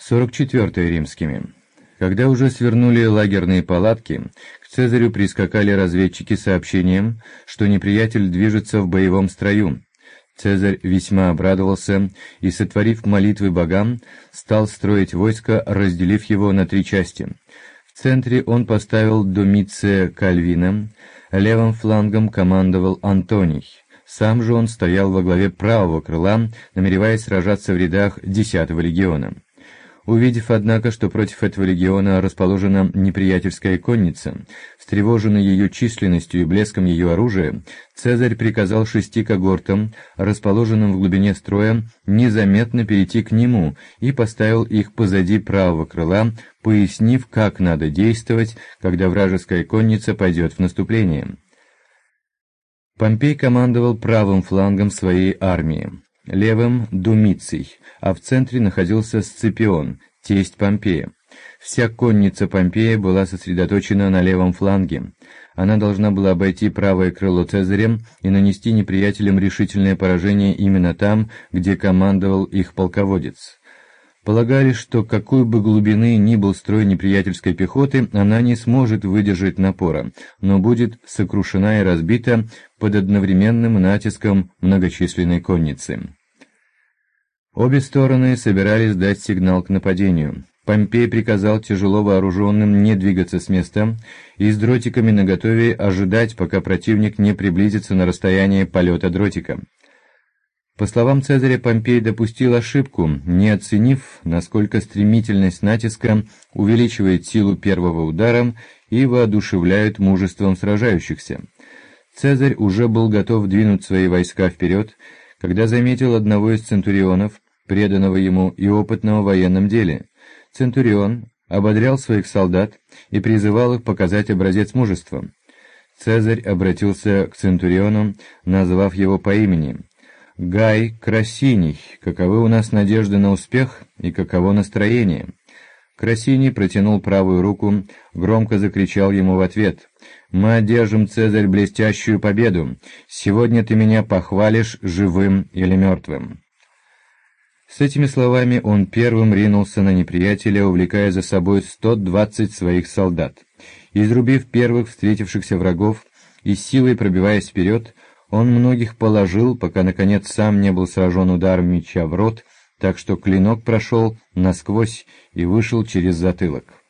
44 римскими. Когда уже свернули лагерные палатки, к Цезарю прискакали разведчики с сообщением, что неприятель движется в боевом строю. Цезарь весьма обрадовался и, сотворив молитвы богам, стал строить войско, разделив его на 3 части. В центре он поставил Домиция Кальвина, левым флангом командовал Антоний. Сам же он стоял во главе правого крыла, намереваясь сражаться в рядах 10-го легиона. Увидев, однако, что против этого легиона расположена неприятельская конница, встревоженный ее численностью и блеском ее оружия, Цезарь приказал 6 когортам, расположенным в глубине строя, незаметно перейти к нему и поставил их позади правого крыла, пояснив, как надо действовать, когда вражеская конница пойдет в наступление. Помпей командовал правым флангом своей армии, левым — Домиций, а в центре находился Сципион, тесть Помпея. Вся конница Помпея была сосредоточена на левом фланге. Она должна была обойти правое крыло Цезаря и нанести неприятелям решительное поражение именно там, где командовал их полководец. Полагали, что какой бы глубины ни был строй неприятельской пехоты, она не сможет выдержать напора, но будет сокрушена и разбита под одновременным натиском многочисленной конницы. Обе стороны собирались дать сигнал к нападению. Помпей приказал тяжело вооруженным не двигаться с места и с дротиками наготове ожидать, пока противник не приблизится на расстояние полета дротика. По словам Цезаря, Помпей допустил ошибку, не оценив, насколько стремительность натиска увеличивает силу первого удара и воодушевляет мужеством сражающихся. Цезарь уже был готов двинуть свои войска вперед, когда заметил одного из центурионов, преданного ему и опытного в военном деле. Центурион ободрял своих солдат и призывал их показать образец мужества. Цезарь обратился к центуриону, назвав его по имени: «Гай Красиний, каковы у нас надежды на успех и каково настроение?» Красиний протянул правую руку, громко закричал ему в ответ: «Мы одержим, Цезарь, блестящую победу! Сегодня ты меня похвалишь живым или мертвым!» С этими словами он первым ринулся на неприятеля, увлекая за собой 120 своих солдат. Изрубив первых встретившихся врагов и силой пробиваясь вперед, он многих положил, пока, наконец, сам не был сражен ударом меча в рот, так что клинок прошел насквозь и вышел через затылок.